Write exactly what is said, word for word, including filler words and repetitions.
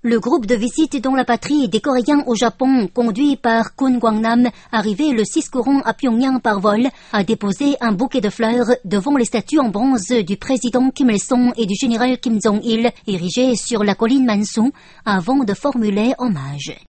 Le groupe de visite dans la patrie des Coréens au Japon, conduit par Kun Kwang-nam, arrivé le six courant à Pyongyang par vol, a déposé un bouquet de fleurs devant les statues en bronze du président Kim Il-sung et du général Kim Jong-il, érigées sur la colline Mansu, avant de formuler hommage.